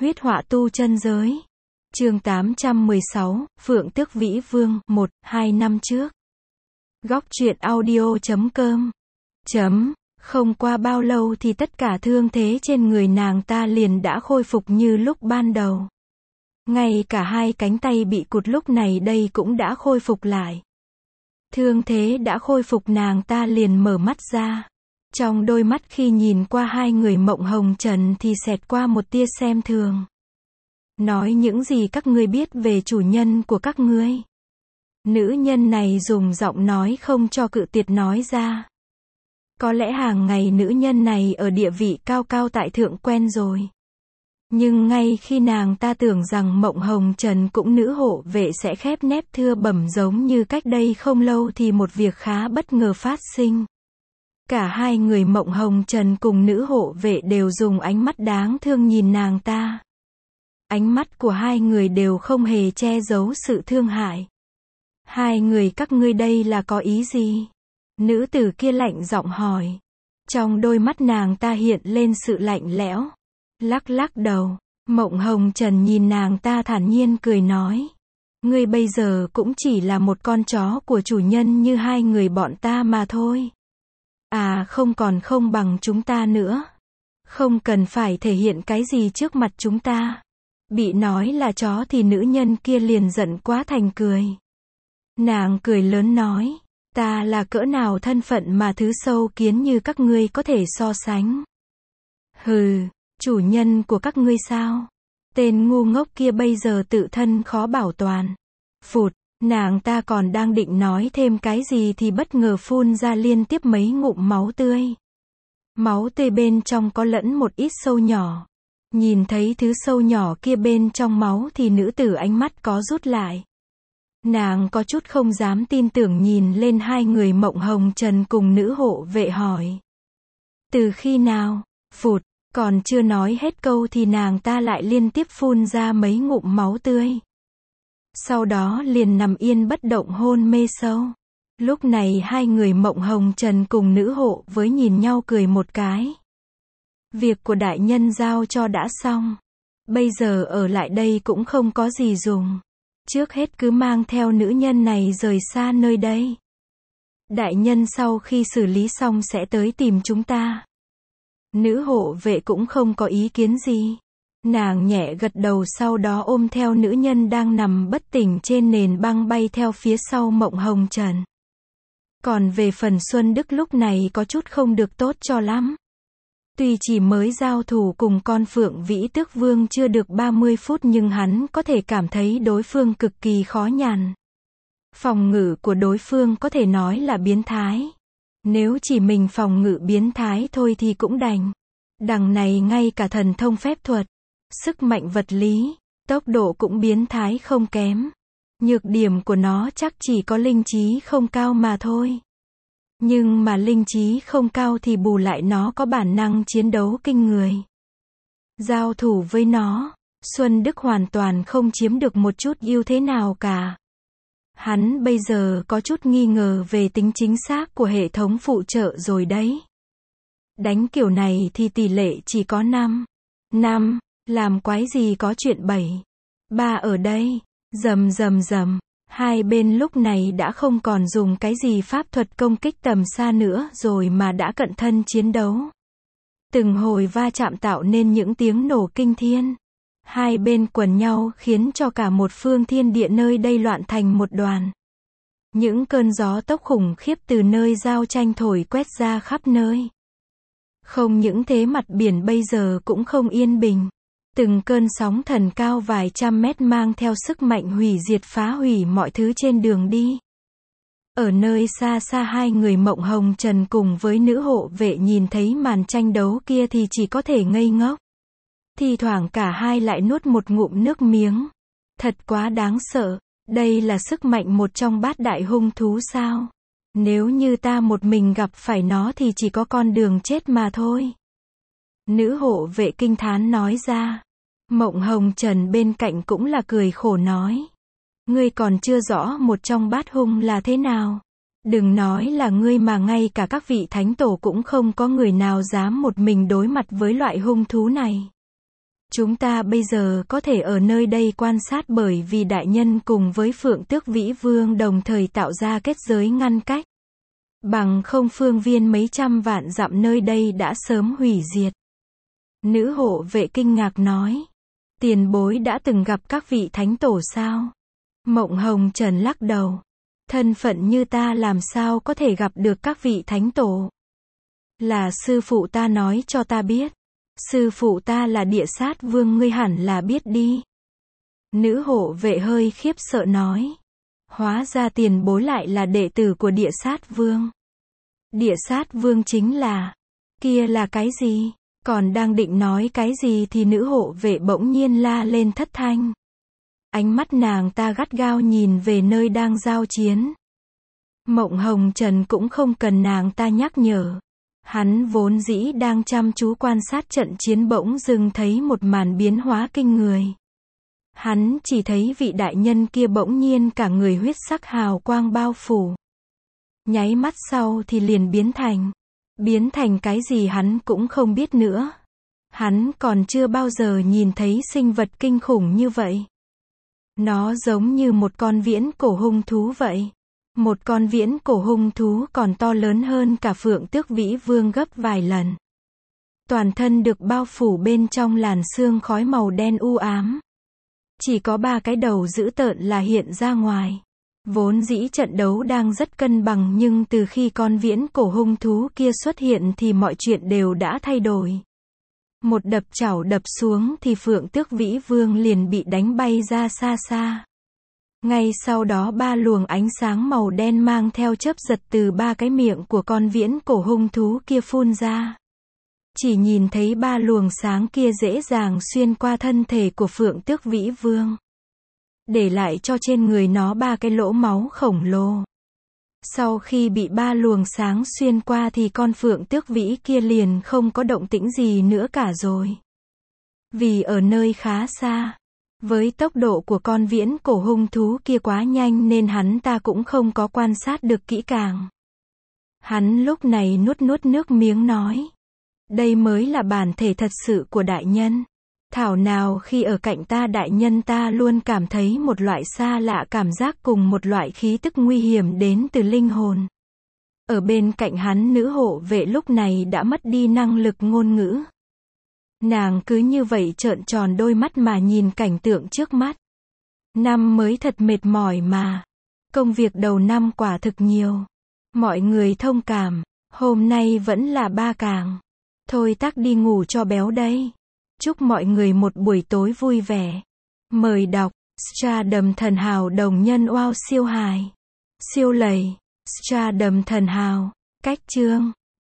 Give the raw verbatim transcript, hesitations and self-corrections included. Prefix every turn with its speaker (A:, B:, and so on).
A: Huyết họa tu chân giới. Chương tám trăm mười sáu, Phượng Tước Vĩ Vương, một, hai năm trước. Góc truyện audio chấm com. Chấm. Không qua bao lâu thì tất cả thương thế trên người nàng ta liền đã khôi phục như lúc ban đầu. Ngay cả hai cánh tay bị cụt lúc này đây cũng đã khôi phục lại. Thương thế đã khôi phục, nàng ta liền mở mắt ra. Trong đôi mắt khi nhìn qua hai người Mộng Hồng Trần thì xẹt qua một tia xem thường. Nói những gì các ngươi biết về chủ nhân của các ngươi? Nữ nhân này dùng giọng nói không cho cự tuyệt nói ra. Có lẽ hàng ngày nữ nhân này ở địa vị cao cao tại thượng quen rồi. Nhưng ngay khi nàng ta tưởng rằng Mộng Hồng Trần cũng nữ hộ vệ sẽ khép nép thưa bẩm giống như cách đây không lâu thì một việc khá bất ngờ phát sinh. Cả hai người Mộng Hồng Trần cùng nữ hộ vệ đều dùng ánh mắt đáng thương nhìn nàng ta. Ánh mắt của hai người đều không hề che giấu sự thương hại. Hai người các ngươi đây là có ý gì? Nữ tử kia lạnh giọng hỏi. Trong đôi mắt nàng ta hiện lên sự lạnh lẽo. Lắc lắc đầu, Mộng Hồng Trần nhìn nàng ta thản nhiên cười nói. Ngươi bây giờ cũng chỉ là một con chó của chủ nhân như hai người bọn ta mà thôi. À không, còn không bằng chúng ta nữa. Không cần phải thể hiện cái gì trước mặt chúng ta. Bị nói là chó thì nữ nhân kia liền giận quá thành cười. Nàng cười lớn nói. Ta là cỡ nào thân phận mà thứ sâu kiến như các ngươi có thể so sánh. Hừ, chủ nhân của các ngươi sao? Tên ngu ngốc kia bây giờ tự thân khó bảo toàn. Phụt, nàng ta còn đang định nói thêm cái gì thì bất ngờ phun ra liên tiếp mấy ngụm máu tươi. Máu tươi bên trong có lẫn một ít sâu nhỏ. Nhìn thấy thứ sâu nhỏ kia bên trong máu thì nữ tử ánh mắt có rút lại. Nàng có chút không dám tin tưởng nhìn lên hai người Mộng Hồng Trần cùng nữ hộ vệ hỏi. Từ khi nào? Phụt, còn chưa nói hết câu thì nàng ta lại liên tiếp phun ra mấy ngụm máu tươi. Sau đó liền nằm yên bất động hôn mê sâu. Lúc này hai người Mộng Hồng Trần cùng nữ hộ với nhìn nhau cười một cái. Việc của đại nhân giao cho đã xong. Bây giờ ở lại đây cũng không có gì dùng. Trước hết cứ mang theo nữ nhân này rời xa nơi đây. Đại nhân sau khi xử lý xong sẽ tới tìm chúng ta. Nữ hộ vệ cũng không có ý kiến gì. Nàng nhẹ gật đầu sau đó ôm theo nữ nhân đang nằm bất tỉnh trên nền băng bay theo phía sau Mộng Hồng Trần. Còn về phần Xuân Đức lúc này có chút không được tốt cho lắm. Tuy chỉ mới giao thủ cùng con Phượng Vĩ Tước Vương chưa được ba mươi phút nhưng hắn có thể cảm thấy đối phương cực kỳ khó nhằn. Phòng ngự của đối phương có thể nói là biến thái. Nếu chỉ mình phòng ngự biến thái thôi thì cũng đành. Đằng này ngay cả thần thông phép thuật, sức mạnh vật lý, tốc độ cũng biến thái không kém. Nhược điểm của nó chắc chỉ có linh trí không cao mà thôi. Nhưng mà linh trí không cao thì bù lại nó có bản năng chiến đấu kinh người. Giao thủ với nó, Xuân Đức hoàn toàn không chiếm được một chút ưu thế nào cả. Hắn bây giờ có chút nghi ngờ về tính chính xác của hệ thống phụ trợ rồi đấy. Đánh kiểu này thì tỷ lệ chỉ có năm. năm, làm quái gì có chuyện bảy. ba ở đây, rầm rầm rầm. Hai bên lúc này đã không còn dùng cái gì pháp thuật công kích tầm xa nữa rồi mà đã cận thân chiến đấu. Từng hồi va chạm tạo nên những tiếng nổ kinh thiên. Hai bên quần nhau khiến cho cả một phương thiên địa nơi đây loạn thành một đoàn. Những cơn gió tốc khủng khiếp từ nơi giao tranh thổi quét ra khắp nơi. Không những thế mặt biển bây giờ cũng không yên bình. Từng cơn sóng thần cao vài trăm mét mang theo sức mạnh hủy diệt phá hủy mọi thứ trên đường đi. Ở nơi xa xa hai người Mộng Hồng Trần cùng với nữ hộ vệ nhìn thấy màn tranh đấu kia thì chỉ có thể ngây ngốc. Thì thoảng cả hai lại nuốt một ngụm nước miếng. Thật quá đáng sợ, đây là sức mạnh một trong bát đại hung thú sao? Nếu như ta một mình gặp phải nó thì chỉ có con đường chết mà thôi. Nữ hộ vệ kinh thán nói ra. Mộng Hồng Trần bên cạnh cũng là cười khổ nói. Ngươi còn chưa rõ một trong bát hung là thế nào. Đừng nói là ngươi mà ngay cả các vị thánh tổ cũng không có người nào dám một mình đối mặt với loại hung thú này. Chúng ta bây giờ có thể ở nơi đây quan sát bởi vì đại nhân cùng với Phượng Tước Vĩ Vương đồng thời tạo ra kết giới ngăn cách. Bằng không phương viên mấy trăm vạn dặm nơi đây đã sớm hủy diệt. Nữ hộ vệ kinh ngạc nói. Tiền bối đã từng gặp các vị thánh tổ sao? Mộng Hồng Trần lắc đầu. Thân phận như ta làm sao có thể gặp được các vị thánh tổ? Là sư phụ ta nói cho ta biết. Sư phụ ta là Địa Sát Vương, ngươi hẳn là biết đi. Nữ hộ vệ hơi khiếp sợ nói. Hóa ra tiền bối lại là đệ tử của Địa Sát Vương. Địa Sát Vương chính là... Kia là cái gì? Còn đang định nói cái gì thì nữ hộ vệ bỗng nhiên la lên thất thanh. Ánh mắt nàng ta gắt gao nhìn về nơi đang giao chiến. Mộng Hồng Trần cũng không cần nàng ta nhắc nhở. Hắn vốn dĩ đang chăm chú quan sát trận chiến bỗng dưng thấy một màn biến hóa kinh người. Hắn chỉ thấy vị đại nhân kia bỗng nhiên cả người huyết sắc hào quang bao phủ. Nháy mắt sau thì liền biến thành. Biến thành cái gì hắn cũng không biết nữa. Hắn còn chưa bao giờ nhìn thấy sinh vật kinh khủng như vậy. Nó giống như một con viễn cổ hung thú vậy. Một con viễn cổ hung thú còn to lớn hơn cả Phượng Tước Vĩ Vương gấp vài lần. Toàn thân được bao phủ bên trong làn sương khói màu đen u ám. Chỉ có ba cái đầu dữ tợn là hiện ra ngoài. Vốn dĩ trận đấu đang rất cân bằng nhưng từ khi con viễn cổ hung thú kia xuất hiện thì mọi chuyện đều đã thay đổi. Một đập chảo đập xuống thì Phượng Tước Vĩ Vương liền bị đánh bay ra xa xa. Ngay sau đó ba luồng ánh sáng màu đen mang theo chớp giật từ ba cái miệng của con viễn cổ hung thú kia phun ra. Chỉ nhìn thấy ba luồng sáng kia dễ dàng xuyên qua thân thể của Phượng Tước Vĩ Vương. Để lại cho trên người nó ba cái lỗ máu khổng lồ. Sau khi bị ba luồng sáng xuyên qua thì con Phượng Tước Vĩ kia liền không có động tĩnh gì nữa cả rồi. Vì ở nơi khá xa, với tốc độ của con viễn cổ hung thú kia quá nhanh nên hắn ta cũng không có quan sát được kỹ càng. Hắn lúc này nuốt nuốt nước miếng nói. Đây mới là bản thể thật sự của đại nhân. Thảo nào khi ở cạnh ta đại nhân ta luôn cảm thấy một loại xa lạ cảm giác cùng một loại khí tức nguy hiểm đến từ linh hồn. Ở bên cạnh hắn nữ hộ vệ lúc này đã mất đi năng lực ngôn ngữ. Nàng cứ như vậy trợn tròn đôi mắt mà nhìn cảnh tượng trước mắt. Năm mới thật mệt mỏi mà. Công việc đầu năm quả thực nhiều. Mọi người thông cảm. Hôm nay vẫn là ba càng. Thôi tắc đi ngủ cho béo đây. Chúc mọi người một buổi tối vui vẻ. Mời đọc. Stardom thần hào đồng nhân wow siêu hài. Siêu lầy. Stardom thần hào. Cách chương.